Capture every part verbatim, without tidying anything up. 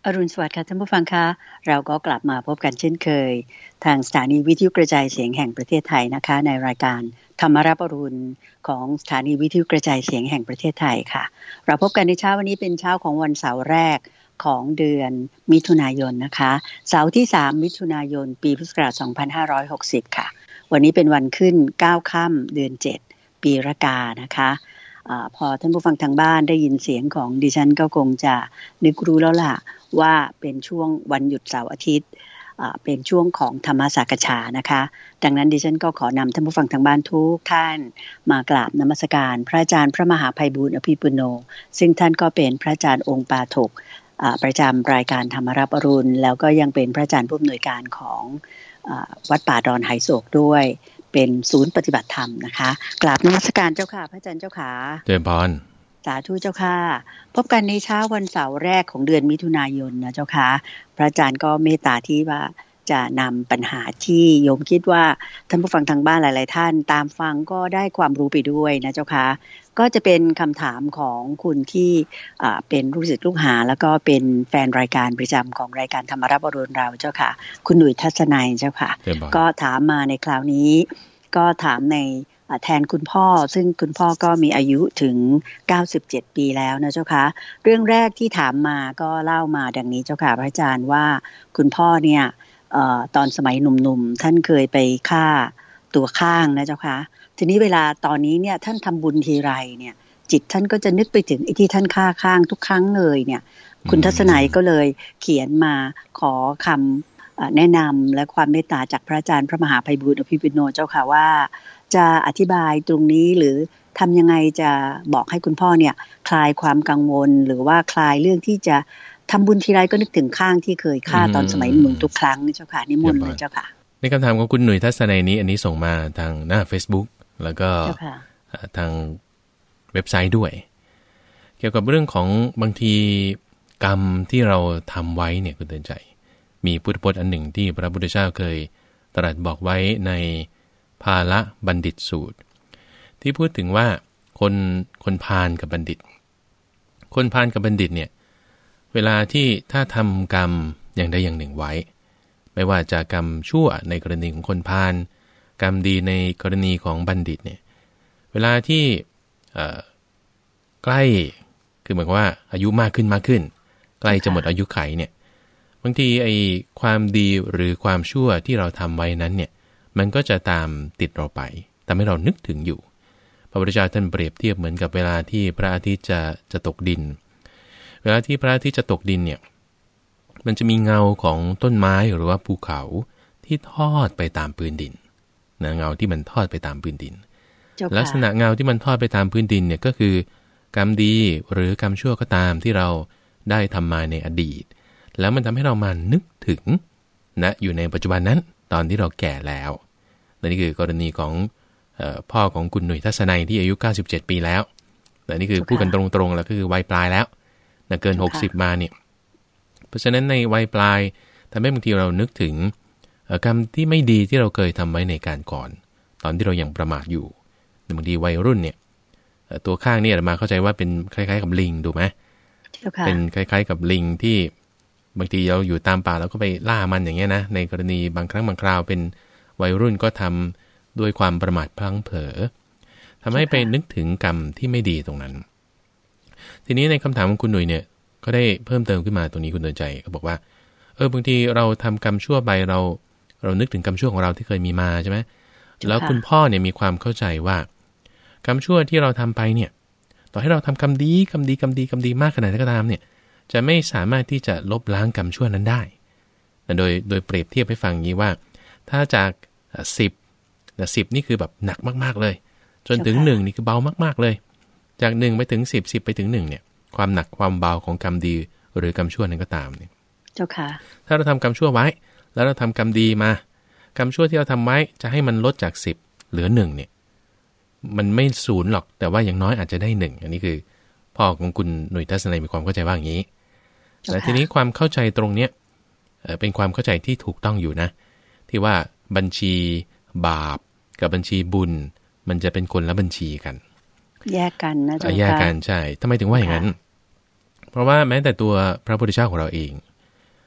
อรุณสวัสดิ์ค่ะท่านผู้ฟังคะเราก็กลับมาพบกันเช่นเคยทางสถานีวิทยุกระจายเสียงแห่งประเทศไทยนะคะในรายการธรรมรับอรุณของสถานีวิทยุกระจายเสียงแห่งประเทศไทยค่ะเราพบกันในเช้าวันนี้เป็นเช้าของวันเสาร์แรกของเดือนมิถุนายนนะคะเสาร์ที่สามมิถุนายนปีพุทธศักราชสองพันห้าร้อยหกสิบค่ะวันนี้เป็นวันขึ้นเก้าค่ำเดือนเจ็ดปีรากานะคะอ่าพอท่านผู้ฟังทางบ้านได้ยินเสียงของดิฉันก็คงจะนึกรู้แล้วล่ะว่าเป็นช่วงวันหยุดเสาร์อาทิตย์เป็นช่วงของธรรมสักฉานะคะดังนั้นดิฉันก็ขอนำท่านผู้ฟังทางบ้านทุกท่านมากราบนมัสการพระอาจารย์พระมหาไพบูลย์อภิปุโนซึ่งท่านก็เป็นพระอาจารย์องค์ปาถกประจำรายการธรรมรับอรุณแล้วก็ยังเป็นพระอาจารย์ผู้อำนวยการของวัดป่าดอนไหโศกด้วยเป็นศูนย์ปฏิบัติธรรมนะคะกราบนมัสการเจ้าค่ะพระอาจารย์เจ้าค่ะเจริญพรสาธุเจ้าค่ะพบกันในเช้าวันเสาร์แรกของเดือนมิถุนายนนะเจ้าค่ะพระอาจารย์ก็เมตตาที่ว่าจะนำปัญหาที่โยมคิดว่าท่านผู้ฟังทางบ้านหลายๆท่านตามฟังก็ได้ความรู้ไปด้วยนะเจ้าค่ะก็จะเป็นคำถามของคุณที่เป็นลูกศิษย์ลูกหาแล้วก็เป็นแฟนรายการประจำของรายการธรรมรับอรุณเราเจ้าค่ะคุณหนุ่ยทัศนัยเจ้าค่ะก็ถามมาในคราวนี้ก็ถามในแทนคุณพ่อซึ่งคุณพ่อก็มีอายุถึงเก้าสิบเจ็ดปีแล้วนะเจ้าค่ะเรื่องแรกที่ถามมาก็เล่ามาดังนี้เจ้าค่ะพระอาจารย์ว่าคุณพ่อเนี่ยเอ่อตอนสมัยหนุ่มๆท่านเคยไปฆ่าตัวข้างนะเจ้าค่ะทีนี้เวลาตอนนี้เนี่ยท่านทำบุญทีไรเนี่ยจิตท่านก็จะนึกไปถึงไอ้ที่ท่านฆ่าข้างทุกครั้งเลยเนี่ยคุณทัศนัยก็เลยเขียนมาขอคำแนะนำและความเมตตาจากพระอาจารย์พระมหาไพบูลย์อภิปุโนเจ้าค่ะว่าจะอธิบายตรงนี้หรือทำยังไงจะบอกให้คุณพ่อเนี่ยคลายความกังวลหรือว่าคลายเรื่องที่จะทำบุญทีไรก็นึกถึงข้างที่เคยฆ่าตอนสมัยหนุ่มทุกครั้งเจ้าค่ะนิมนต์เลยเจ้าค่ะในคำถามของคุณหนุ่ยทัศนัยนี้อันนี้ส่งมาทางหน้า Facebook แล้วก็ทางเว็บไซต์ด้วยเกี่ยวกับเรื่องของบางทีกรรมที่เราทำไว้เนี่ยคุณเตือนใจมีพุทธพจน์อันหนึ่งที่พระพุทธเจ้าเคยตรัสบอกไว้ในภาละบัณฑิตสูตรที่พูดถึงว่าคนคนพาลกับบัณฑิตคนพาลกับบัณฑิตเนี่ยเวลาที่ถ้าทำกรรมอย่างใดอย่างหนึ่งไว้ไม่ว่าจะกรรมชั่วในกรณีของคนพาลกรรมดีในกรณีของบัณฑิตเนี่ยเวลาที่ใกล้คือหมายความว่าอายุมากขึ้นมากขึ้นใกล้จะหมดอายุไขเนี่ยบางทีไอ้ความดีหรือความชั่วที่เราทำไว้นั้นเนี่ยมันก็จะตามติดเราไปทำให้เรานึกถึงอยู่พระพุทธเจ้าท่านเปรียบเทียบเหมือนกับเวลาที่พระอาทิตย์จะจะตกดินเวลาที่พระอาทิตย์จะตกดินเนี่ยมันจะมีเงาของต้นไม้หรือว่าภูเขาที่ทอดไปตามพื้นดินนะเงาที่มันทอดไปตามพื้นดินลักษณะเงาที่มันทอดไปตามพื้นดินเนี่ยก็คือกรรมดีหรือกรรมชั่วก็ตามที่เราได้ทำมาในอดีตแล้วมันทำให้เรามานึกถึงนะอยู่ในปัจจุบันนั้นตอนที่เราแก่แล้วนี่คือกรณีของเอ่อพ่อของคุณหนุ่ยทัศนัยที่อายุเก้าสิบเจ็ดปีแล้วแต่นี่คือพูดกันตรงๆแล้วก็คือวัยปลายแล้วนะเกินหกสิบมาเนี่ยเพราะฉะนั้นในวัยปลายทำให้บางทีเรานึกถึงกรรมที่ไม่ดีที่เราเคยทำไว้ในการก่อนตอนที่เรายังประมาทอยู่บางทีวัยรุ่นเนี่ยตัวข้างนี่อาตมาเข้าใจว่าเป็นคล้ายๆกับลิงดูไหมเป็นคล้ายๆกับลิงที่บางทีเราอยู่ตามป่าแล้วก็ไปล่ามันอย่างเงี้ยนะในกรณีบางครั้งบางคราวเป็นวัยรุ่นก็ทำด้วยความประมาทพลั้งเผลอทำให้ไปนึกถึงกรรมที่ไม่ดีตรงนั้นทีนี้ในคำถามของคุณหนุ่ยเนี่ยก็ได้เพิ่มเติมขึ้นมาตรงนี้คุณเตือนใจก็บอกว่าเออบางทีเราทำกรรมชั่วไปเราเรานึกถึงกรรมชั่วของเราที่เคยมีมาใช่ไหมแล้วคุณพ่อเนี่ยมีความเข้าใจว่ากรรมชั่วที่เราทำไปเนี่ยต่อให้เราทำกรรมดีกรรมดีกรรมดีกรรมดีมากขนาดไหนก็ตามเนี่ยจะไม่สามารถที่จะลบล้างกรรมชั่วนั้นได้โดยโดยเปรียบเทียบให้ฟังอย่างนี้ว่าถ้าจากสิบแต่สิบนี่คือแบบหนักมากๆเลยจนถึงหนึ่งนี่คือเบามากๆเลยจากหนึ่งไปถึงสิบ สิบไปถึงหนึ่งเนี่ยความหนักความเบาของกรรมดีหรือกรรมชั่วนั้นก็ตามเนี่ยเจ้าค่ะถ้าเราทำกรรมชั่วไว้แล้วเราทำกรรมดีมากรรมชั่วที่เราทำไว้จะให้มันลดจากสิบเหลือหนึ่งเนี่ยมันไม่ศูนย์หรอกแต่ว่าอย่างน้อยอาจจะได้หนึ่งอันนี้คือพ่อของคุณหนุ่ยทัศนัยมีความเข้าใจว่าอย่างนี้แต่ทีนี้ความเข้าใจตรงเนี้ยเป็นความเข้าใจที่ถูกต้องอยู่นะที่ว่าบัญชีบาปกับบัญชีบุญมันจะเป็นคนละบัญชีกันแยกกันนะจ๊ะแยกกันใช่ทำไมถึงว่าอย่างนั้นเพราะว่าแม้แต่ตัวพระพุทธเจ้าของเราเอง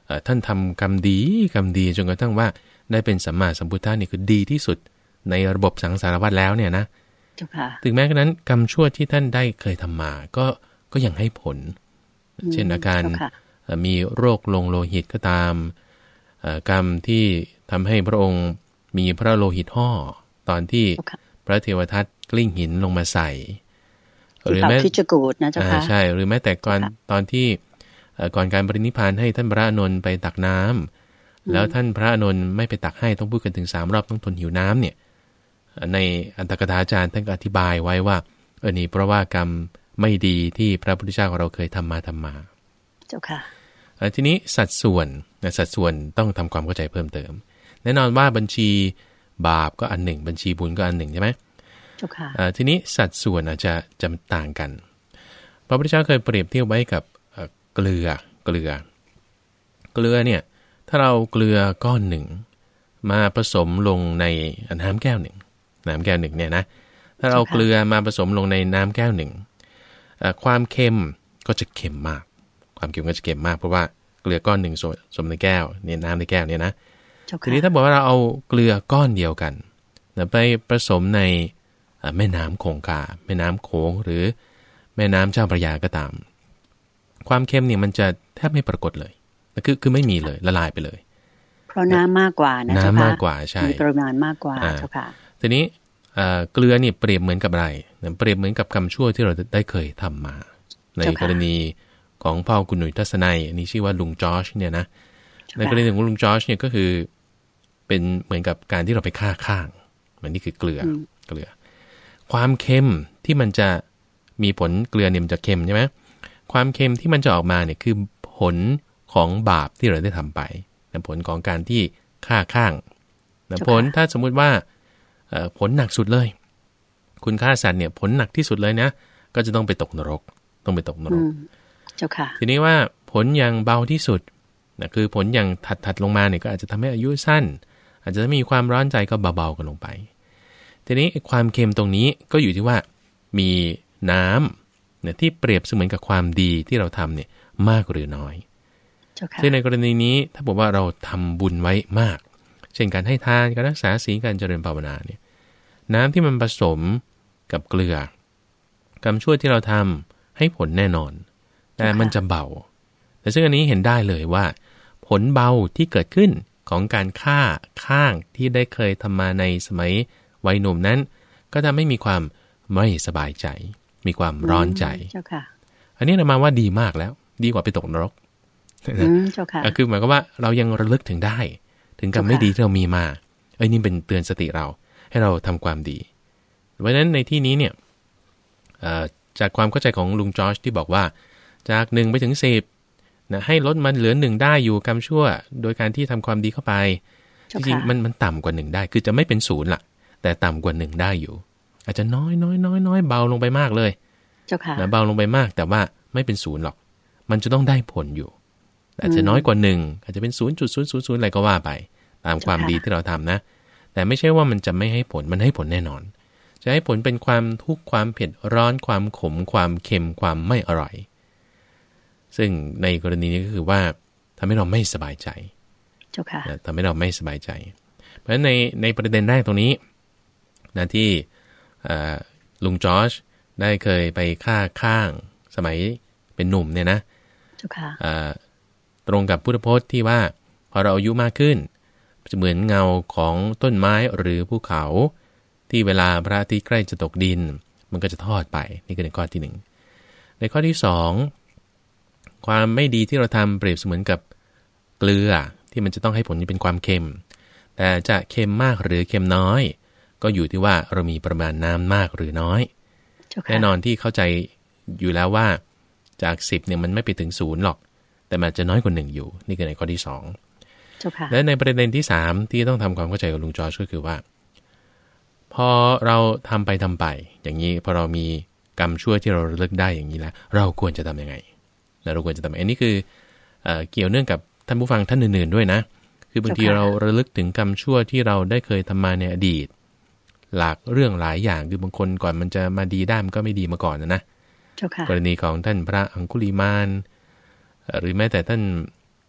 ท่านทำกรรมดีกรรมดีจนกระทั่งว่าได้เป็นสัมมาสัมพุทธะนี่คือดีที่สุดในระบบสังสารวัฏแล้วเนี่ยนะถึงแม้กระนั้นกรรมชั่วที่ท่านได้เคยทำมาก็ก็ยังให้ผลเช่นอาการมีโรคลงโลหิตก็ตามกรรมที่ทำให้พระองค์มีพระโลหิตห่อตอนที่พระเทวทัตกลิ้งหินลงมาใส่หรือแม้ที่จะกูดนะเจ้าค่ะใช่หรือแม้แต่ก่อนตอนที่ก่อนการปรินิพพานให้ท่านพระอานนท์ไปตักน้ำแล้วท่านพระอานนท์ไม่ไปตักให้ต้องพูดกันถึงสามรอบต้องทนหิวน้ำเนี่ยในอัตถกถาจารย์ท่านก็อธิบายไว้ว่าเออนี่เพราะว่ากรรมไม่ดีที่พระพุทธเจ้าของเราเคยทำมาทำมาเจ้าค่ะทีนี้สัดส่วนสัดส่วนต้องทำความเข้าใจเพิ่มเติมแน่นอนว่าบัญชีบาปก็อันหนึ่งบัญชีบุญก็อันหนึ่งใช่ไหมเจ้าค่ะทีนี้สัดส่วนอาจจะจะต่างกันพระพุทธเจ้าเคยเปรียบเทียบไว้กับเกลือเกลือเกลือเนี่ยถ้าเราเกลือก้อนหนึ่งมาผสมลงในน้ำแก้วหนึ่งน้ำแก้วหนึ่งเนี่ยนะถ้าเราเกลือมาผสมลงในน้ำแก้วหนึ่งความเค็มก็จะเค็มมากความเค็มก็จะเค็มมากเพราะว่าเกลือก้อนหนึ่งผสมในแก้วเนี่ยน้ำในแก้วเนี่ยนะทีนี้ถ้าบอกว่าเราเอาเกลือก้อนเดียวกันไปผสมในแม่น้ำคงคาแม่น้ำโขงหรือแม่น้ำเจ้าพระยาก็ตามความเค็มเนี่ยมันจะแทบไม่ปรากฏเลยคือคือไม่มีเลยละลายไปเลยเพราะน้ำมากกว่านะน้ำมากกว่าใช่มีปริมาณมากกว่าเจ้าค่ะทีนี้เกลือนี่เปรียบเหมือนกับอะไรเปรียบเหมือนกับกรรมชั่วที่เราได้เคยทำมาในกรณีของพ่อคุณหนุ่ยทัศนัยอันนี้ชื่อว่าลุงจอชเนี่ยนะในกรณีของลุงจอชเนี่ยก็คือเป็นเหมือนกับการที่เราไปฆ่าข้างมันนี่คือเกลือเกลือความเค็มที่มันจะมีผลเกลือเนี่ยมันจะเค็มใช่ไหมความเค็มที่มันจะออกมาเนี่ยคือผลของบาปที่เราได้ทำไปผลของการที่ฆ่าข้างผลถ้าสมมุติว่าผลหนักสุดเลยคุณฆ่าสัตว์เนี่ยผลหนักที่สุดเลยนะก็จะต้องไปตกนรกต้องไปตกนรกเจ้าค่ะทีนี้ว่าผลอย่างเบาที่สุดนะคือผลอย่างถัดถัดลงมาเนี่ยก็อาจจะทำให้อายุสั้นอาจจะมีความร้อนใจก็เบาๆกันลงไปทีนี้ความเค็มตรงนี้ก็อยู่ที่ว่ามีน้ำเนี่ยที่เปรียบเสมือนกับความดีที่เราทำเนี่ยมากหรือน้อยซึ่งในกรณีนี้ถ้าบอกว่าเราทำบุญไว้มากเช่นการให้ทานการรักษาศีลการเจริญภาวนาเนี่ยน้ำที่มันผสมกับเกลือกรรมชั่วที่เราทำให้ผลแน่นอนแต่มันจะเบาแต่ซึ่งอันนี้เห็นได้เลยว่าผลเบาที่เกิดขึ้นของการฆ่าข้างที่ได้เคยทำมาในสมัยวัยหนุ่มนั้นก็ทำให้มีความไม่สบายใจมีความร้อนใจอันนี้เรามาว่าดีมากแล้วดีกว่าไปตกนรกคือหมายความว่าเรายังระลึกถึงได้ถึงกรรมไม่ดีที่เรามีมาไอ้นี่เป็นเตือนสติเราให้เราทำความดีเพราะฉะนั้นในที่นี้เนี่ยจากความเข้าใจของลุงจอร์จที่บอกว่าจากหนึ่งไปถึงสิบนะให้ลดมันเหลือหนึ่งได้อยู่กรรมชั่วโดยการที่ทำความดีเข้าไปจริงๆมันมันต่ำกว่าหนึ่งได้คือจะไม่เป็นศูนย์ล่ะแต่ต่ำกว่าหนึ่งได้อยู่อาจจะน้อยน้อยน้อยน้อยเบาลงไปมากเลยนะเบาลงไปมากแต่ว่าไม่เป็นศูนย์หรอกมันจะต้องได้ผลอยู่อาจจะน้อยกว่าหนึ่งอาจจะเป็น ศูนย์จุดศูนย์ศูนย์ศูนย์ อะไรก็ว่าไปตามความดีที่เราทำนะแต่ไม่ใช่ว่ามันจะไม่ให้ผลมันให้ผลแน่นอนจะให้ผลเป็นความทุกข์ความเผ็ดร้อนความขมความเค็มความไม่อร่อยซึ่งในกรณีนี้ก็คือว่าทำให้เราไม่สบายใจทำให้เราไม่สบายใจเพราะฉะนั้นในในประเด็นแรกตรงนี้นะที่ลุงจอร์จได้เคยไปฆ่าข้างสมัยเป็นหนุ่มเนี่ยนะตรงกับพุทธพจน์ที่ว่าพอเราอายุมากขึ้นจะเหมือนเงาของต้นไม้หรือภูเขาที่เวลาพระอาทิตย์ใกล้จะตกดินมันก็จะทอดไปนี่คือในข้อที่หนึ่งในข้อที่สองความไม่ดีที่เราทำเปรียบเสมือนกับเกลือที่มันจะต้องให้ผลเป็นความเค็มแต่จะเค็มมากหรือเค็มน้อยก็อยู่ที่ว่าเรามีประมาณน้ำมากหรือน้อยแน่นอนที่เข้าใจอยู่แล้วว่าจากสิบเนี่ยมันไม่ไปถึงศูนย์หรอกแต่มันจะน้อยกว่าหนึ่งอยู่นี่คือในข้อที่สองและในประเด็นที่สามที่ต้องทำความเข้าใจกับลุงจอร์จก็คือว่าพอเราทำไปทำไปอย่างนี้พอเรามีกรรมชั่วที่เราระลึกได้อย่างนี้แล้วเราควรจะทำยังไงเราควรจะทำอันนี้คือเอ่อเกี่ยวเนื่องกับท่านผู้ฟังท่านอื่นๆด้วยนะคือบางทีเราระลึกถึงกรรมชั่วที่เราได้เคยทำมาในอดีตหลากเรื่องหลายอย่างคือบางคนก่อนมันจะมาดีได้มันก็ไม่ดีมาก่อนนะนะกรณีของท่านพระอังคุลิมานหรือแม้แต่ท่าน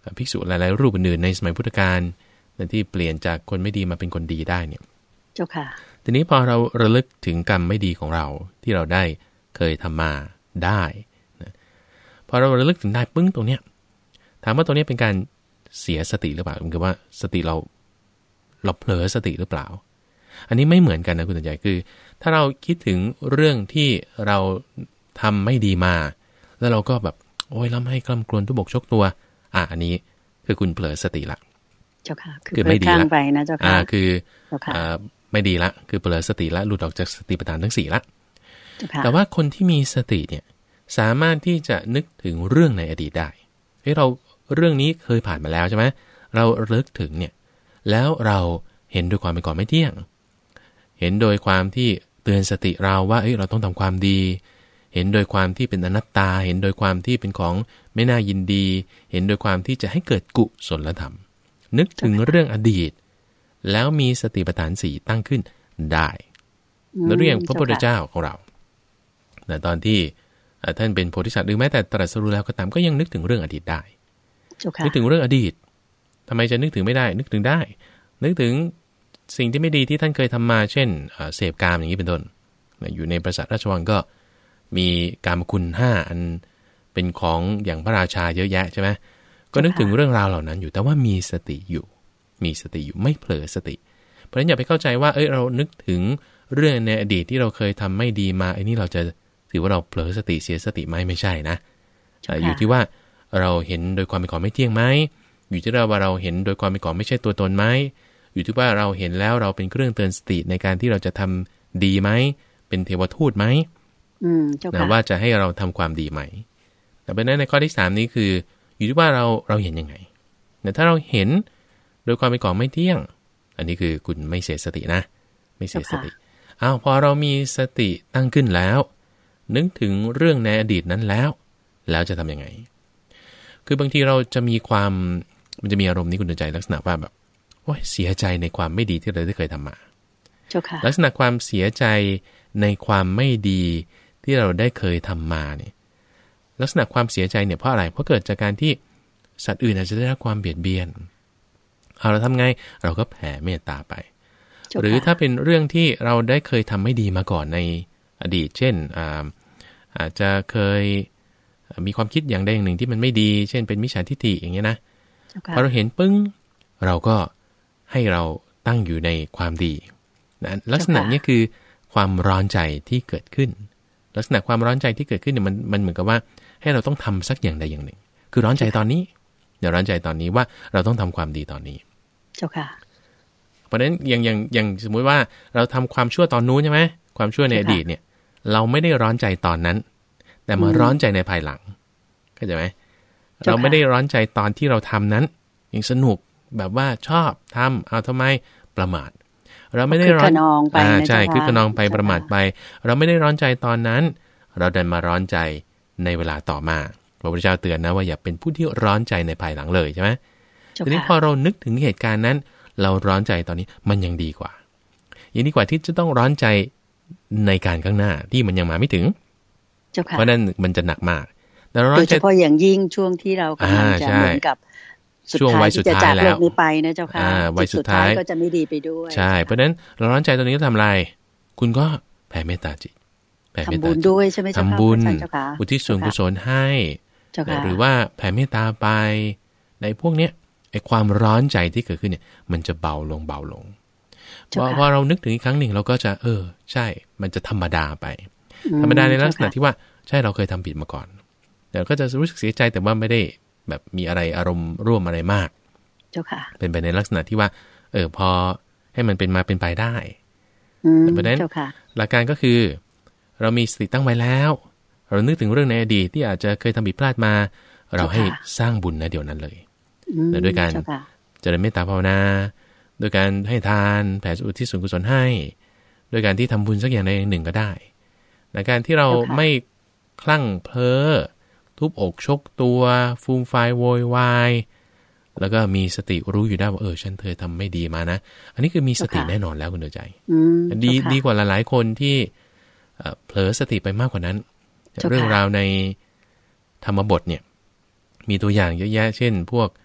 ภิกษุหลายๆรูปอื่นๆในสมัยพุทธกาลที่เปลี่ยนจากคนไม่ดีมาเป็นคนดีได้เนี่ยเจ้าค่ะทีนี้พอเราระลึกถึงกรรมไม่ดีของเราที่เราได้เคยทำมาได้นะพอเราระลึกถึงได้ปึ้งตรงเนี้ยถามว่าตรงนี้เป็นการเสียสติหรือเปล่าคือว่าสติเราเราเผลอสติหรือเปล่าอันนี้ไม่เหมือนกันนะคุณตันใจคือถ้าเราคิดถึงเรื่องที่เราทำไม่ดีมาแล้วเราก็แบบโอ้ยล้ำให้กล้ำกลวนทุบบกชกตัวอ่ะอันนี้คือคุณเผลอสติละเจ้าค่ะคือไม่ดีละไปนะเจ้าค่ะอ่าคืออ่าไม่ดีละคือเผลอสติละหลุดออกจากสติปัฏฐานทั้งสี่ละแต่ว่าคนที่มีสติเนี่ยสามารถที่จะนึกถึงเรื่องในอดีตได้เฮ้ยเราเรื่องนี้เคยผ่านมาแล้วใช่ไหมเราเลิกถึงเนี่ยแล้วเราเห็นโดยความเป็นก่อนไม่เที่ยงเห็นโดยความที่เตือนสติเราว่าเอ้ยเราต้องทำความดีเห็นโดยความที่เป็นอนัตตาเห็นโดยความที่เป็นของไม่น่ายินดีเห็นโดยความที่จะให้เกิดกุศลธรรมนึกถึงเรื่องอดีตแล้วมีสติปัฏฐานสี่ตั้งขึ้นได้แล้วเรียกพระพุทธเจ้าของเราแต่ตอนที่ท่านเป็นโพธิสัตว์หรือแม้แต่ตรัสรู้แล้วก็ตามก็ยังนึกถึงเรื่องอดีตได้นึกถึงเรื่องอดีตทำไมจะนึกถึงไม่ได้นึกถึงได้นึกถึงสิ่งที่ไม่ดีที่ท่านเคยทำมาเช่นเสพกามอย่างนี้เป็นต้นอยู่ในปราสาทราชวังก็มีกามคุณห้าอันเป็นของอย่างพระราชาเยอะแยะใช่ไหมก็นึกถึงเรื่องราวเหล่านั้นอยู่แต่ว่ามีสติอยู่มีสติอยู่ไม่เผลอสติเพราะฉะนั้นอย่าไปเข้าใจว่าเอ้ยเรานึกถึงเรื่องในอดีตที่เราเคยทำไม่ดีมาไอ้นี่เราจะถือว่าเราเผลอสติเสียสติไหมไม่ใช่นะอยู่ที่ว่าเราเห็นโดยความเป็นของไม่เที่ยงไหมอยู่ที่ว่าเราเห็นโดยความเป็นของไม่ใช่ตัวตนไหมอยู่ที่ว่าเราเห็นแล้วเราเป็นเครื่องเตือนสติในการที่เราจะทำดีไหมเป็นเทวทูตไหมนะว่าจะให้เราทำความดีไหมแต่เป็นนั้นในข้อที่สามนี้คืออยู่ที่ว่าเราเราเห็นยังไงแต่ถ้าเราเห็นโดยความเป็นของไม่เที่ยงอันนี้คือคุณไม่เสียสตินะไม่เสียสติอ้าวพอเรามีสติตั้งขึ้นแล้วนึกถึงเรื่องในอดีตนั้นแล้วแล้วจะทำยังไงคือบางทีเราจะมีความมันจะมีอารมณ์นี้คุณใจลักษณะว่าแบบโอ้ยเสียใจในความไม่ดีที่เราได้เคยทำมาลักษณะความเสียใจในความไม่ดีที่เราได้เคยทำมาเนี่ยลักษณะความเสียใจเนี่ยเพราะอะไรเพราะเกิดจากการที่สัตว์อื่นอาจจะได้รับความเบียดเบียนเอาเราทำไงเราก็แผ่เมตตาไปหรือถ้าเป็นเรื่องที่เราได้เคยทำไม่ดีมาก่อนในอดีตเช่นอาอาจจะเคยมีความคิดอย่างใดอย่างหนึ่งที่มันไม่ดีเช่นเป็นมิจฉาทิฏฐิอย่างเงี้ยนะพอเราเห็นปึ้งเราก็ให้เราตั้งอยู่ในความดีนะลักษณะนี้คือความร้อนใจที่เกิดขึ้นลักษณะความร้อนใจที่เกิดขึ้นเนี่ยมันมันเหมือนกับว่าให้เราต้องทำสักอย่างใดอย่างหนึ่งคือร้อนใจตอนนี้เดี๋ยวร้อนใจตอนนี้ว่าเราต้องทำความดีตอนนี้เจ้าค่ะเพราะฉะนั้นอย่างอย่างอย่างสมมุติว่าเราทำความชั่วตอนนู้นใช่ไหมความชั่วในอดีตเนี่ยเราไม่ได้ร้อนใจตอนนั้นแต่มาร้อนใจในภายหลังเข้าใจไหมเราไม่ได้ร้อนใจตอนที่เราทำนั้นยังสนุกแบบว่าชอบทำเอาทำไมประมาทเราไม่ได้ร้อนอ่าใช่คือขนองไปประมาทไปเราไม่ได้ร้อนใจตอนนั้นเราดันมาร้อนใจในเวลาต่อมาพระพุทธเจ้าเตือนนะว่าอย่าเป็นผู้ที่ร้อนใจในภายหลังเลยใช่ไหมทีนี้พอเรานึกถึงเหตุการณ์นั้นเราร้อนใจตอนนี้มันยังดีกว่ายังดีกว่าที่จะต้องร้อนใจในการข้างหน้าที่มันยังมาไม่ถึงเพราะนั้นมันจะหนักมากแต่เราร้อนใจโดยเฉพาะอย่างยิ่งช่วงที่เรากำลังจะเหมือนกับช่วงวัยสุดท้ายแล้วนี้ไปนะเจ้าค่ะวัยสุดท้ายก็จะไม่ดีไปด้วยใช่เพราะนั้นเราร้อนใจตอนนี้ก็ทำอะไรคุณก็แผ่เมตตาจิตแผ่เมตตาทำบุญด้วยใช่ไหมเจ้าค่ะทำบุญอุทิศส่วนกุศลให้หรือว่าแผ่เมตตาไปในพวกเนี้ยไอ้ความร้อนใจที่เกิดขึ้นเนี่ยมันจะเบาลงเบาลงพอพอเรานึกถึงอีกครั้งหนึ่งเราก็จะเออใช่มันจะธรรมดาไปธรรมดาในลักษณะที่ว่าใช่เราเคยทำผิดมาก่อนแต่ก็จะรู้สึกเสียใจแต่ว่าไม่ได้แบบมีอะไรอารมณ์ร่วมอะไรมากเจ้าค่ะเป็นไปในลักษณะที่ว่าเออพอให้มันเป็นมาเป็นไปได้เพราะฉะนั้นหลักการก็คือเรามีสติตั้งไว้แล้วเรานึกถึงเรื่องในอดีตที่อาจจะเคยทำผิดพลาดมาเราให้สร้างบุญนะเดี๋ยวนั้นเลยด้วยการเจริญเมตตาภาวนาโดยการให้ทานแผ่อุทิศส่วนกุศลให้โดยการที่ทำบุญสักอย่างใดอย่างหนึ่งก็ได้ในการที่เราไม่คลั่งเพ้อทุบอกชกตัวฟูมไฟโวยวายแล้วก็มีสติรู้อยู่ได้ว่าเออฉันเคยทำไม่ดีมานะอันนี้คือมีสติแน่นอนแล้วคุณเดือใจดีดีกว่าหลายๆคนที่เผลอสติไปมากกว่านั้นเรื่องราวในธรรมบทเนี่ยมีตัวอย่างเยอะแยะเช่นพวก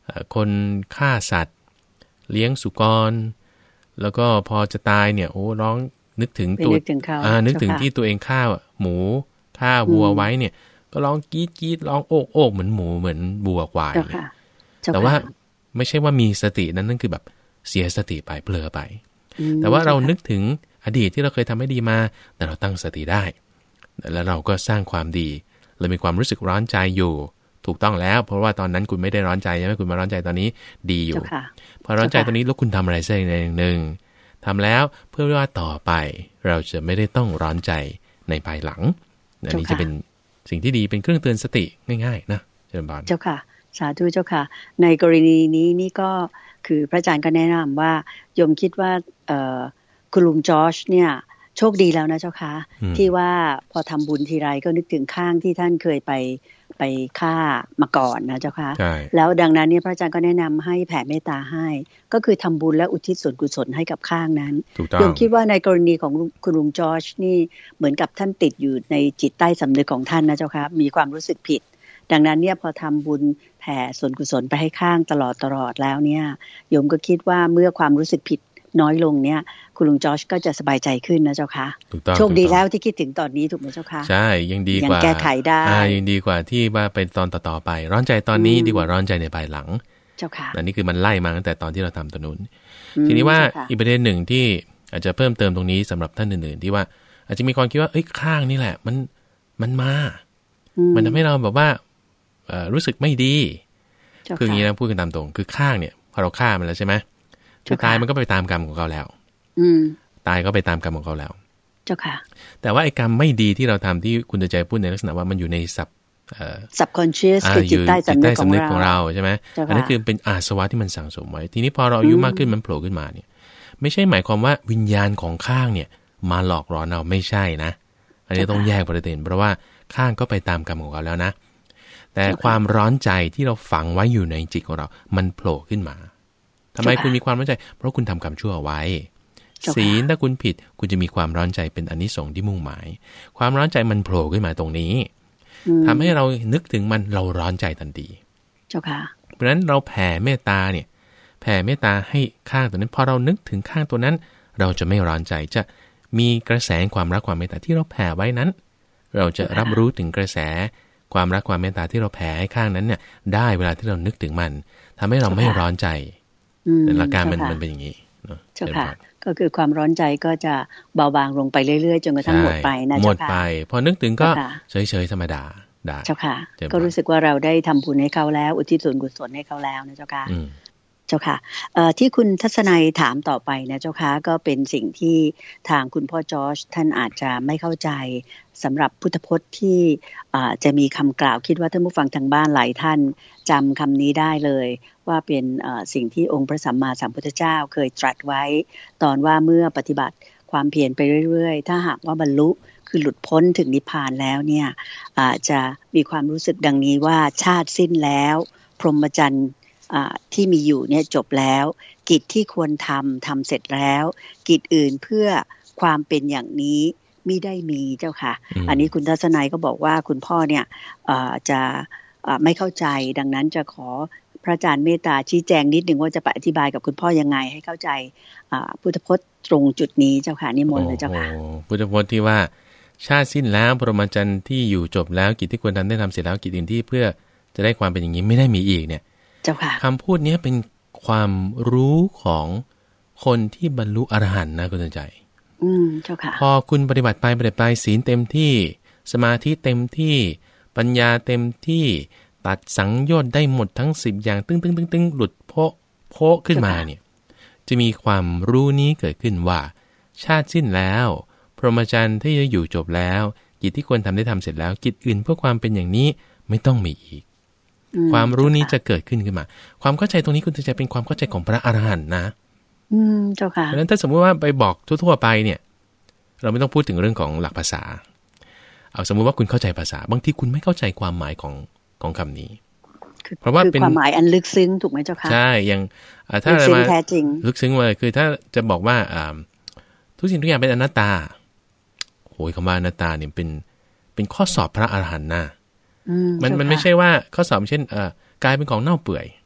คนฆ่าสัตว์เลี้ยงสุกรแล้วก็พอจะตายเนี่ยโอ้ร้องนึกถึงตัวอ่านึกถึงที่ตัวเองฆ่าหมูฆ่าวัวไว้เนี่ยก็ร้องกรี๊ดกรี๊ดร้องโอกโอกเหมือนหมูเหมือนบัวควายแต่ว่าไม่ใช่ว่ามีสตินั้นนั่นคือแบบเสียสติไปเผลอไปแต่ว่าเรานึกถึงอดีตที่เราเคยทำให้ดีมาแต่เราตั้งสติได้แล้วเราก็สร้างความดีเรามีความรู้สึกร้อนใจอยู่ถูกต้องแล้วเพราะว่าตอนนั้นคุณไม่ได้ร้อนใจใช่ไหมคุณมาร้อนใจตอนนี้ดีอยู่พอร้อนใจตอนนี้แล้วคุณทำอะไรสักอย่างหนึ่งทำแล้วเพื่อว่าต่อไปเราจะไม่ได้ต้องร้อนใจในภายหลังอันนี้จะเป็นสิ่งที่ดีเป็นเครื่องเตือนสติง่ายๆนะเชิญบานเจ้าค่ะสาธุเจ้าค่ะในกรณีนี้นี่ก็คือพระอาจารย์ก็แนะนำว่าโยมคิดว่าคุณลุงจอร์จเนี่ยโชคดีแล้วนะเจ้าค่ะที่ว่าพอทำบุญทีไรก็นึกถึงข้างที่ท่านเคยไปไปฆ่ามาก่อนนะเจ้าค่ะแล้วดังนั้นเนี่ยพระอาจารย์ก็แนะนำให้แผ่เมตตาให้ก็คือทำบุญและอุทิศส่วนกุศลให้กับข้างนั้นโยมคิดว่าในกรณีของคุณลุงจอร์จนี่เหมือนกับท่านติดอยู่ในจิตใต้สำนึกของท่านนะเจ้าค่ะมีความรู้สึกผิดดังนั้นเนี่ยพอทำบุญแผ่ส่วนกุศลไปให้ข้างตลอดตลอดแล้วเนี่ยโยมก็คิดว่าเมื่อความรู้สึกผิดน้อยลงเนี่ยคุณลุงจอร์จก็จะสบายใจขึ้นนะเจ้าค่ะโชคดีแล้วที่คิดถึงตอนนี้ถูกไหมเจ้าค่ะใช่ยังดีกว่ายังแก้ไขได้ยังดีกว่าที่ว่าเป็นตอนต่อๆไปร้อนใจตอนนี้ดีกว่าร้อนใจในภายหลังเจ้าค่ะอันนี้คือมันไล่มาตั้งแต่ตอนที่เราทำตัวนู้นทีนี้ว่าอีกประเด็นหนึ่งที่อาจจะเพิ่มเติมตรงนี้สำหรับท่านอื่นๆที่ว่าอาจจะมีความคิดว่าเอ้ยข้างนี่แหละมันมันมามันทำให้เราแบบว่ารู้สึกไม่ดีคืออย่างนี้นะพูดกันตามตรงคือข้างเนี่ยพอเราฆ่ามันแล้วใช่ไหมคือตายมันก็ไปตามกรรมของเขาแล้วตายก็ไปตามกรรมของเขาแล้วเจ้าค่ะแต่ว่าไอ้กรรมไม่ดีที่เราทำที่คุณจะใจพูดในลักษณะว่ามันอยู่ในสับ subconscious คือจิตใต้สำนึกของเราใช่ไหมอันนั้นคือเป็นอาสวะที่มันสั่งสมไว้ทีนี้พอเราอายุมากขึ้นมันโผล่ขึ้นมาเนี่ยไม่ใช่หมายความว่าวิญญาณของข้างเนี่ยมาหลอกหลอนเราไม่ใช่นะอันนี้ต้องแยกประเด็นเพราะว่าข้างก็ไปตามกรรมของเขาแล้วนะแต่ความร้อนใจที่เราฝังไว้อยู่ในจิตของเรามันโผล่ขึ้นมาทำไมคุณมีความร้อนใจเพราะคุณทำกรรมชั่วไว้ศีลถ้าคุณผิดคุณจะมีความร้อนใจเป็นอานิสงส์ที่มุ่งหมายความร้อนใจมันโผล่ขึ้นมาตรงนี้ทำให้เรานึกถึงมันเราร้อนใจทันทีเจ้าค่ะเพราะฉะนั้นเราแผ่เมตตาเนี่ยแผ่เมตตาให้ข้างตัวนั้นพอเรานึกถึงข้างตัวนั้นเราจะไม่ร้อนใจจะมีกระแสความรักความเมตตาที่เราแผ่ไว้นั้นเราจะรับรู้ถึงกระแสความรักความเมตตาที่เราแผ่ให้ข้างนั้นเนี่ยได้เวลาที่เรานึกถึงมันทำให้เราไม่ร้อนใจหลักการมันมันเป็นอย่างนี้เนาะเจ้าค่ะก็คือความร้อนใจก็จะเบาบางลงไปเรื่อยๆจนกระทั่งหมดไปนะเจ้าค่ะหมดไปพอนึกถึงก็เฉยๆธรรมดาได้เจ้าค่ะก็รู้สึกว่าเราได้ทำบุญให้เขาแล้วอุทิศส่วนกุศลให้เขาแล้วนะเจ้าค่ะเจ้าค่ะที่คุณทัศนัยถามต่อไปนะเจ้าค่ะก็เป็นสิ่งที่ทางคุณพ่อจอร์จท่านอาจจะไม่เข้าใจสำหรับพุทธพจน์ที่จะมีคำกล่าวคิดว่าท่านผู้ฟังทางบ้านหลายท่านจำคำนี้ได้เลยว่าเป็นสิ่งที่องค์พระสัมมาสัมพุทธเจ้าเคยตรัสไว้ตอนว่าเมื่อปฏิบัติความเพียรไปเรื่อยๆถ้าหากว่าบรรลุคือหลุดพ้นถึงนิพพานแล้วเนี่ยอาจจะมีความรู้สึกดังนี้ว่าชาติสิ้นแล้วพรหมจรรย์ที่มีอยู่เนี่ยจบแล้วกิจที่ควรทำทำเสร็จแล้วกิจอื่นเพื่อความเป็นอย่างนี้มิได้มีเจ้าค่ะ อ, อันนี้คุณทัศนัยก็บอกว่าคุณพ่อเนี่ยจะไม่เข้าใจดังนั้นจะขอพระอาจารย์เมตตาชี้แจงนิดนึงว่าจะไปอธิบายกับคุณพ่อยังไงให้เข้าใจพุทธพจน์ตรงจุดนี้เจ้าค่ะนิมนต์เลยเจ้าค่ะพุทธพจน์ที่ว่าชาติสิ้นแล้วพรหมจรรย์ที่อยู่จบแล้วกิจที่ควรทำได้ทำเสร็จแล้วกิจอื่นที่เพื่อจะได้ความเป็นอย่างนี้ไม่ได้มีอีกเนี่ยคำพูดนี้เป็นความรู้ของคนที่บรรลุอรหันต์นะคุณใจอืมเจ้าค่ะพอคุณปฏิบัติไปปฏิบัติไปศีลเต็มที่สมาธิเต็มที่ปัญญาเต็มที่ตัดสังโยชน์ได้หมดทั้งสิบอย่างตึ้งตึ้งตึ้งตึ้งหลุดโพะโพะขึ้นมาเนี่ยจะมีความรู้นี้เกิดขึ้นว่าชาติสิ้นแล้วพรหมจรรย์ที่จะอยู่จบแล้วกิจที่ควรทำได้ทำเสร็จแล้วกิจอื่นเพื่อความเป็นอย่างนี้ไม่ต้องมีอีกความรู้นี้จะเกิดขึ้นขึ้นมาความเข้าใจตรงนี้คุณจะเป็นความเข้าใจของพระอรหันต์นะอืมเจ้าค่ะเพราะฉะนั้นถ้าสมมติว่าไปบอกทั่วๆไปเนี่ยเราไม่ต้องพูดถึงเรื่องของหลักภาษาเอาสมมุติว่าคุณเข้าใจภาษาบางทีคุณไม่เข้าใจความหมายของของคำนี้เพราะว่าเป็นความหมายอันลึกซึ้งถูกไหมเจ้าค่ะใช่อย่างถ้าลึกซึ้งแท้จริงลึกซึ้งเลยคือถ้าจะบอกว่าทุกสิ่งทุกอย่างเป็นอนัตตาโอ้ยคำว่าอนัตตาเนี่ยเป็นเป็นข้อสอบพระอรหันต์นะมันมันไม่ใช่ว่าข้อสอบเช่นเอ่อกายเป็นของเน่าเปื่อย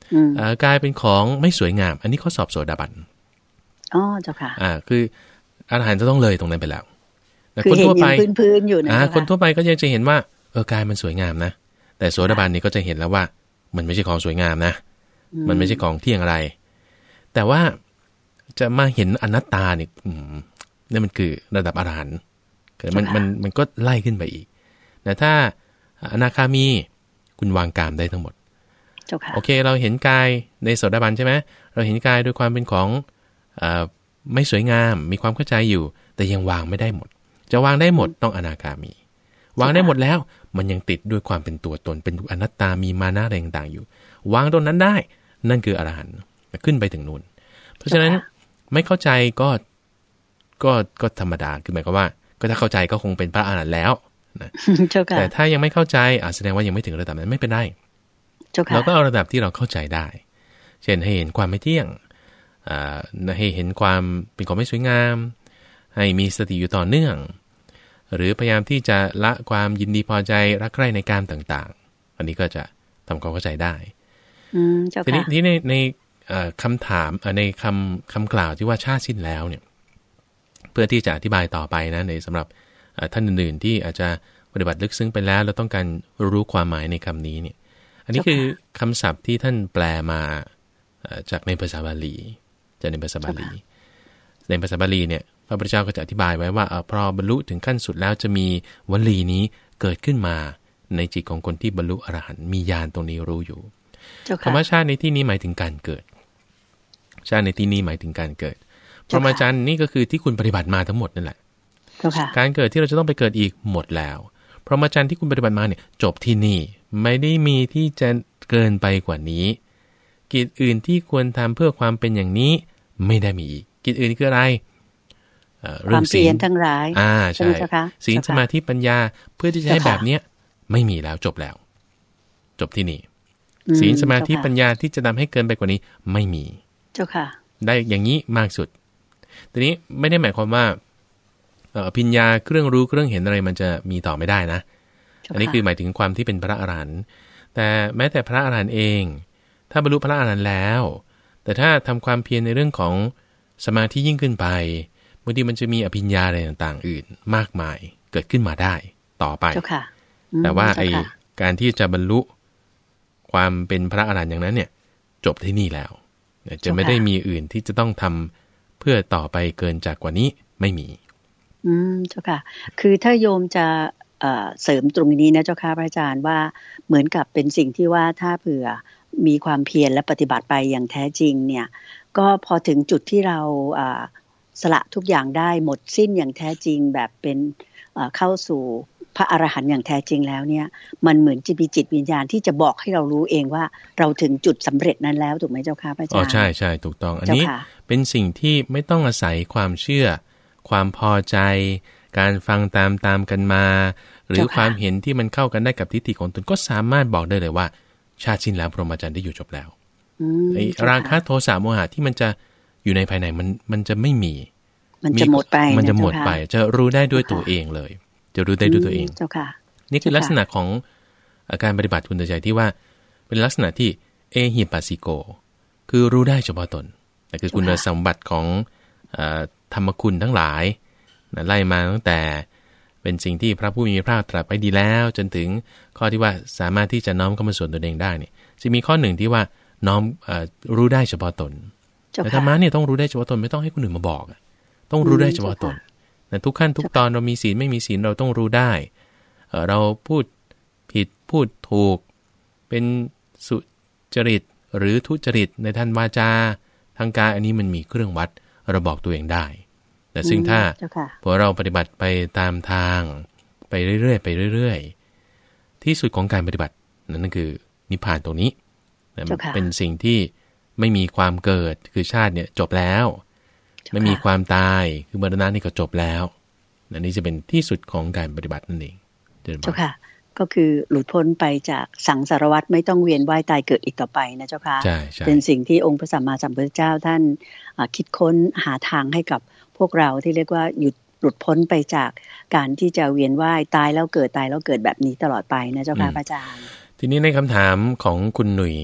กลายเป็นของไม่สวยงามอันนี้ข้อสอบโสดาบันอ๋อเจ้าค่ะอ่าคืออรหันต์จะต้องเลยตรงนั้นไปแล้วคือเห็นอย่างพื้นๆอยู่นะคนทั่วไปก็ยังจะเห็นว่าเออกายมันสวยงามนะแต่โสดาบันนี่ก็จะเห็นแล้วว่ามันไม่ใช่ของสวยงามนะมันไม่ใช่ของเที่ยงอะไรแต่ว่าจะมาเห็นอนัตตาเนี่ยนี่มันคือระดับอรหันต์มันมันมันก็ไล่ขึ้นไปอีกแต่ถ้าอนาคามีคุณวางกามได้ทั้งหมดโอเคเราเห็นกายในโสดาบันใช่ไหมเราเห็นกายโดยความเป็นของอ่าไม่สวยงามมีความเข้าใจอยู่แต่ยังวางไม่ได้หมดจะวางได้หมดต้องอนาคามีวางได้หมดแล้วมันยังติดด้วยความเป็นตัวตนเป็นอนัตตามีมานะอะไรต่างๆอยู่วางตรงนั้นได้นั่นคืออรหันต์ขึ้นไปถึงนู่นเพราะฉะนั้นไม่เข้าใจก็ก็ก็ธรรมดาคือหมายความว่าก็ถ้าเข้าใจก็คงเป็นพระอรหันต์แล้วนะแต่ถ้ายังไม่เข้าใจอาจแสดงว่ายังไม่ถึงระดับนั้นไม่เป็นไรเราก็เอาระดับที่เราเข้าใจได้เช่นให้เห็นความไม่เที่ยงให้เห็นความเป็นของไม่สวยงามให้มีสติอยู่ต่อเนื่องหรือพยายามที่จะละความยินดีพอใจรักใคร่ในการต่างๆอันนี้ก็จะทำความเข้าใจได้ทีนี้ที่ในในคำถามในคำคำกล่าวที่ว่าชาติสิ้นแล้วเนี่ยเพื่อที่จะอธิบายต่อไปนะในสำหรับท่านอื่นๆที่อาจจะปฏิบัติลึกซึ้งไปแล้วแล้วต้องการรู้ความหมายในคำนี้เนี่ยอันนี้คือคำศัพท์ที่ท่านแปลมาจากในภาษาบาลีจากในภาษาบาลีในภาษาบาลีเนี่ยพระพุทธเจ้าก็จะอธิบายไว้ว่าพอบรรลุถึงขั้นสุดแล้วจะมีวลีนี้เกิดขึ้นมาในจิตของคนที่บรรลุอรหันต์มีญาณตรงนี้รู้อยู่ธรรมชาติในที่นี้หมายถึงการเกิดชาติในที่นี้หมายถึงการเกิดพรหมจรรย์นี่ก็คือที่คุณปฏิบัติมาทั้งหมดนั่นแหละการเกิดที่เราจะต้องไปเกิดอีกหมดแล้วพรหมจรรย์ที่คุณปฏิบัติมาเนี่ยจบที่นี่ไม่ได้มีที่จะเกินไปกว่านี้กิจอื่นที่ควรทำเพื่อความเป็นอย่างนี้ไม่ได้มีอีกกิจอื่นคืออะไรความเพียรทั้งหลายอ่าใช่ศีลสมาธิปัญญาเพื่อที่จะให้แบบเนี้ยไม่มีแล้วจบแล้วจบที่นี่ศีลสมาธิปัญญาที่จะทำให้เกินไปกว่านี้ไม่มีเจ้าค่ะได้อย่างนี้มากสุดทีนี้ไม่ได้หมายความว่าปัญญาเครื่องรู้เครื่องเห็นอะไรมันจะมีต่อไม่ได้นะอันนี้คือหมายถึงความที่เป็นพระอรหันต์แต่แม้แต่พระอรหันต์เองถ้าบรรลุพระอรหันต์แล้วแต่ถ้าทำความเพียรในเรื่องของสมาธิยิ่งขึ้นไปบางทีมันจะมีอภิญญาอะไรต่างๆอื่นมากมายเกิดขึ้นมาได้ต่อไปแต่ว่าไอการที่จะบรรลุความเป็นพระอรหันต์อย่างนั้นเนี่ยจบที่นี่แล้วจะไม่ได้มีอื่นที่จะต้องทำเพื่อต่อไปเกินจากกว่านี้ไม่มีอืมเจ้าค่ะคือถ้าโยมจะเสริมตรงนี้นะเจ้าค่ะพระอาจารย์ว่าเหมือนกับเป็นสิ่งที่ว่าถ้าเผื่อมีความเพียรและปฏิบัติไปอย่างแท้จริงเนี่ยก็พอถึงจุดที่เราสละทุกอย่างได้หมดสิ้นอย่างแท้จริงแบบเป็นเข้าสู่พระอรหันต์อย่างแท้จริงแล้วเนี่ยมันเหมือนจะมีจิตวิญญาณที่จะบอกให้เรารู้เองว่าเราถึงจุดสำเร็จนั้นแล้วถูกไหมเจ้าค่ะพระอาจารย์อ๋อใช่ใช่ถูกต้องอันนี้เป็นสิ่งที่ไม่ต้องอาศัยความเชื่อความพอใจการฟังตามตามกันมาหรือความเห็นที่มันเข้ากันได้กับทิฏฐิของตนก็สามารถบอกได้เลยว่าชาติสิ้นแล้วพรหมจรรย์ได้อยู่จบแล้วไอ้ราคะโทสะโมหะที่มันจะอยู่ในภายในมันมันจะไม่มีมันจะหมดไปมันจะหมดไปจะรู้ได้ด้วยตัวเองเลยจะรู้ได้ด้วยตัวเองนี่คือลักษณะของอาการปฏิบัติคุณใจที่ว่าเป็นลักษณะที่เอหิปัสสิโกคือรู้ได้เฉพาะตนแต่คือคุณสมบัติของธรรมคุณทั้งหลายไล่มาตั้งแต่เป็นสิ่งที่พระผู้มีพระภาคตรัสไว้ดีแล้วจนถึงข้อที่ว่าสามารถที่จะน้อมเข้ามาส่วนตนเองได้เนี่ยจะมีข้อหนึ่งที่ว่าน้อมรู้ได้เฉพาะตนแต่ธรรมะเนี่ยต้องรู้ได้เฉพาะตนไม่ต้องให้คนอื่นมาบอกต้องรู้ได้เฉพาะตนแต่ทุกขั้นทุกตอนเรามีศีลไม่มีศีลเราต้องรู้ได้เราพูดผิดพูดถูกเป็นสุจริตหรือทุจริตในทางวาจาทางกายอันนี้มันมีเครื่องวัดเราบอกตัวเองได้แต่ซึ่งถ้าพอเราปฏิบัติไปตามทางไปเรื่อยๆไปเรื่อยๆที่สุดของการปฏิบัตินั่นคือนิพพานตรงนี้เป็นสิ่งที่ไม่มีความเกิดคือชาติเนี่ยจบแล้วไม่มีความตายคือมรณะนี่ก็จบแล้วอันนี้จะเป็นที่สุดของการปฏิบัตินั่นเองเจ้าค่ะก็คือหลุดพ้นไปจากสังสารวัฏไม่ต้องเวียนว่ายตายเกิดอีกต่อไปนะเจ้าค่ะเป็นสิ่งที่องค์พระสัมมาสัมพุทธเจ้าท่านคิดค้นหาทางให้กับพวกเราที่เรียกว่าหยุดหลุดพ้นไปจากการที่จะเวียนว่ายตายแล้วเกิดตายแล้วเกิดแบบนี้ตลอดไปนะเจ้าค่ะพระอาจารย์ทีนี้ในคำถามของคุณหนุ่ยท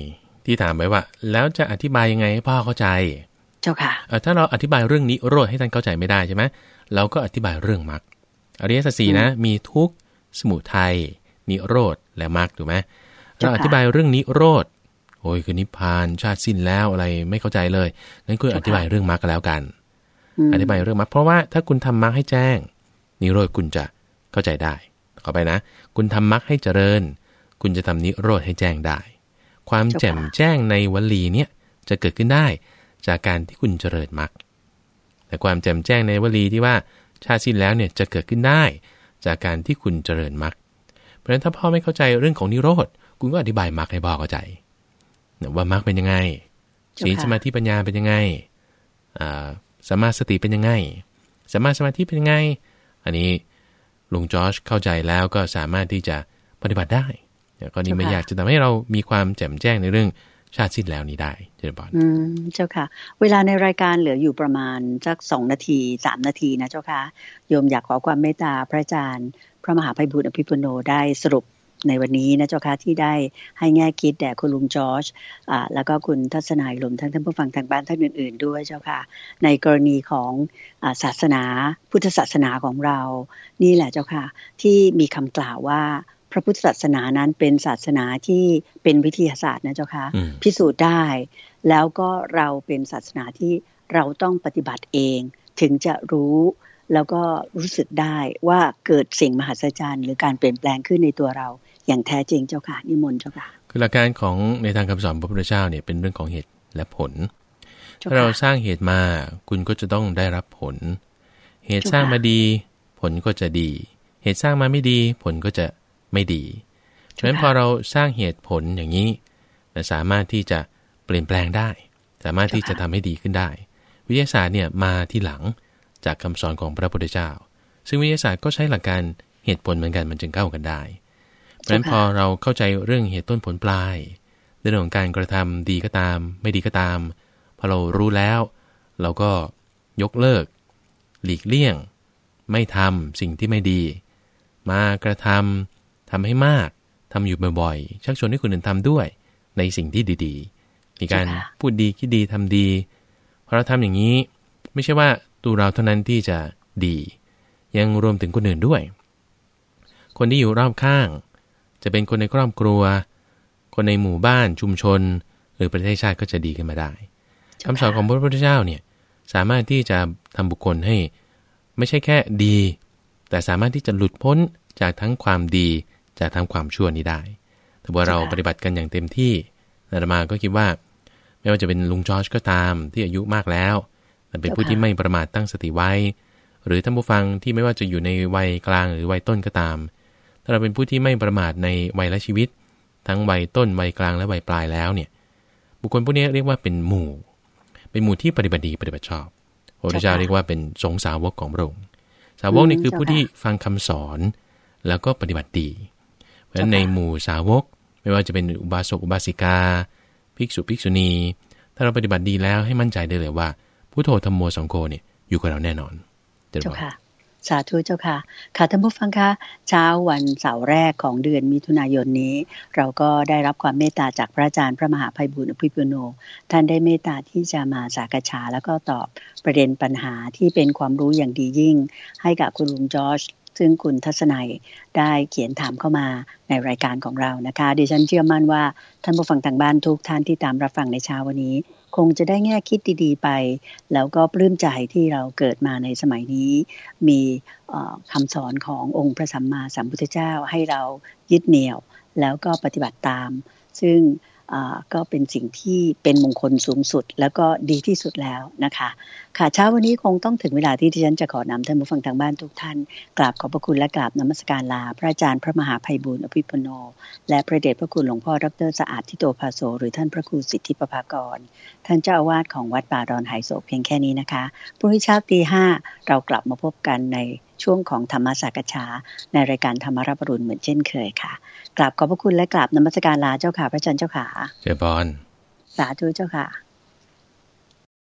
ที่ถามไว้ว่าแล้วจะอธิบายยังไงให้พ่อเข้าใจเจ้าค่ะถ้าเราอธิบายเรื่องนิโรธให้ท่านเข้าใจไม่ได้ใช่ไหมเราก็อธิบายเรื่องมรรคอริยสัจสี่นะมีทุกข์สมุทัยนิโรธและมรรคถูกไหมเราอธิบายเรื่องนิโรธโอ้ยคือนิพพานชาติสิ้นแล้วอะไรไม่เข้าใจเลยงั้นคุณอธิบายเรื่องมรรคก็แล้วกันอธิบายเรื่องมรรคเพราะว่าถ้าคุณทำมรรคให้แจ้งนิโรธคุณจะเข้าใจได้เข้าไปนะคุณทำมรรคให้เจริญคุณจะทำนิโรธให้แจ้งได้ความแจ่มแจ้งในวลีเนี้ยจะเกิดขึ้นได้จากการที่คุณเจริญมรรคแต่ความแจ่มแจ้งในวลีที่ว่าชาติสิ้นแล้วเนี่ยจะเกิดขึ้นได้จากการที่คุณเจริญมรรคเพราะฉะนั้นถ้าพ่อไม่เข้าใจเรื่องของนิโรธคุณก็อธิบายมรรคให้พ่อเข้าใจว่ามรรคเป็นยังไงศีลสมาธิปัญญาเป็นยังไงสัมมาสติเป็นยังไงสัมมาสมาธิเป็นยังไงอันนี้ลุงจอร์จเข้าใจแล้วก็สามารถที่จะปฏิบัติได้ก็นี่ไม่อยากจะทำให้เรามีความแจ่มแจ้งในเรื่องชาติสิ้นแล้วนี้ได้เจริญพรอืมเจ้าค่ะเวลาในรายการเหลืออยู่ประมาณสักสองนาทีสามนาทีนะเจ้าค่ะโยมอยากขอความเมตตาพระอาจารย์พระมหาไพบูลย์อภิปุโนได้สรุปในวันนี้นะเจ้าค่ะที่ได้ให้แง่คิดแด่คุณลุงจอร์จอ่าแล้วก็คุณทัศนัยรวมทั้งท่านผู้ฟังทางบ้านท่านอื่นๆด้วยเจ้าค่ะในกรณีของอ่าศาสนาพุทธศาสนาของเรานี่แหละเจ้าค่ะที่มีคำกล่าวว่าพระพุทธศาสนานั้นเป็นศาสนาที่เป็นวิทยาศาสตร์นะเจ้าค่ะพิสูจน์ได้แล้วก็เราเป็นศาสนาที่เราต้องปฏิบัติเองถึงจะรู้แล้วก็รู้สึกได้ว่าเกิดสิ่งมหัศจรรย์หรือการเปลี่ยนแปลงขึ้นในตัวเราอย่างแท้จริงเจ้าค่ะนิมนต์เจ้าค่ะคือหลักการของในทางคำสอนพระพุทธเจ้าเนี่ยเป็นเรื่องของเหตุและผลถ้าเราสร้างเหตุมาคุณก็จะต้องได้รับผลเหตุสร้างมาดีผลก็จะดีเหตุสร้างมาไม่ดีผลก็จะไม่ดีเพราะฉะนั้นพอเราสร้างเหตุผลอย่างนี้สามารถที่จะเปลี่ยนแปลงได้สามารถที่จะทำให้ดีขึ้นได้วิทยาศาสตร์เนี่ยมาที่หลังจากคำสอนของพระพุทธเจ้าซึ่งวิทยาศาสตร์ก็ใช้หลักการเหตุผลเหมือนกันมันจึงเข้ากันได้เพราะฉะนั้นพอเราเข้าใจเรื่องเหตุต้นผลปลายเรื่องของการกระทำดีก็ตามไม่ดีก็ตามพอเรารู้แล้วเราก็ยกเลิกหลีกเลี่ยงไม่ทำสิ่งที่ไม่ดีมากระทำทำให้มากทำอยู่บ่อยๆชักชวนให้คนอื่นทำด้วยในสิ่งที่ดีๆมีการพูดดีคิดดีทำดีพอเราทำอย่างนี้ไม่ใช่ว่าตัวเราเท่านั้นที่จะดียังรวมถึงคนอื่นด้วยคนที่อยู่รอบข้างจะเป็นคนในครอบครัวคนในหมู่บ้านชุมชนหรือประเทศชาติก็จะดีขึ้นมาได้คำสอนของพระพุทธเจ้าเนี่ยสามารถที่จะทำบุคคลให้ไม่ใช่แค่ดีแต่สามารถที่จะหลุดพ้นจากทั้งความดีจากทั้งความชั่วนี้ได้แต่ว่าเราปฏิบัติกันอย่างเต็มที่อาตมาก็คิดว่าไม่ว่าจะเป็นลุงจอร์จก็ตามที่อายุมากแล้วแต่เป็นผู้ที่ไม่ประมาทตั้งสติไว้หรือท่านผู้ฟังที่ไม่ว่าจะอยู่ในวัยกลางหรือวัยต้นก็ตามถ้าเราเป็นผู้ที่ไม่ประมาทในวัยและชีวิตทั้งวัยต้นวัยกลางและวัยปลายแล้วเนี่ยบุคคลพวกนี้เรียกว่าเป็นหมู่เป็นหมู่ที่ปฏิบัติดีปฏิบัติชอบพระพุทธเจ้าเรียกว่าเป็นสงฆ์สาวกของพระองค์สาวกนี่คือผู้ที่ฟังคำสอนแล้วก็ปฏิบัติดีเพราะฉะนั้นในหมู่สาวกไม่ว่าจะเป็นอุบาสกอุบาสิกาภิกษุภิกษุณีถ้าเราปฏิบัติดีแล้วให้มั่นใจได้เลยว่าพุทโธธัมโมสังโฆเนี่ยอยู่กับเราแน่นอนเจ้าค่ะสาธุเจ้าค่ะค่ะท่านผู้ฟังคะเช้าวันเสาร์แรกของเดือนมิถุนายนนี้เราก็ได้รับความเมตตาจากพระอาจารย์พระมหาไพบูลย์อภิปุโนท่านได้เมตตาที่จะมาสักษาแล้วก็ตอบประเด็นปัญหาที่เป็นความรู้อย่างดียิ่งให้กับคุณลุงจอร์จซึ่งคุณทัศนัยได้เขียนถามเข้ามาในรายการของเรานะคะดิฉันเชื่อมั่นว่าท่านผู้ฟังทางบ้านทุกท่านที่ตามรับฟังในเช้าวันนี้คงจะได้แง่คิดดีๆไปแล้วก็ปลื้มใจที่เราเกิดมาในสมัยนี้มีคำสอนขององค์พระสัมมาสัมพุทธเจ้าให้เรายึดเหนี่ยวแล้วก็ปฏิบัติตามซึ่งก็เป็นสิ่งที่เป็นมงคลสูงสุดแล้วก็ดีที่สุดแล้วนะคะค่ะเช้าวันนี้คงต้องถึงเวลาที่ดิฉันจะขอนำท่านผู้ฟังทางบ้านทุกท่านกราบขอบพระคุณและกราบนมัสการลาพระอาจารย์พระมหาไพบูลย์อภิปุโนและพระเดชพระคุณหลวงพ่อดร.สะอาดทิโตภาโสหรือท่านพระครูสิทธิประภากรท่านเจ้าอาวาสของวัดป่าดอนไหโศกเพียงแค่นี้นะคะพรุ่งนี้เช้าตีห้าเรากลับมาพบกันในช่วงของธรรมสักษาในรายการธรรมรับอรุณเหมือนเช่นเคยค่ะกราบขอบพระคุณและกราบนมัสการลาเจ้าค่ะพระอาจารย์เจ้าค่ะเจ้าพรสาธุเจ้าค่ะ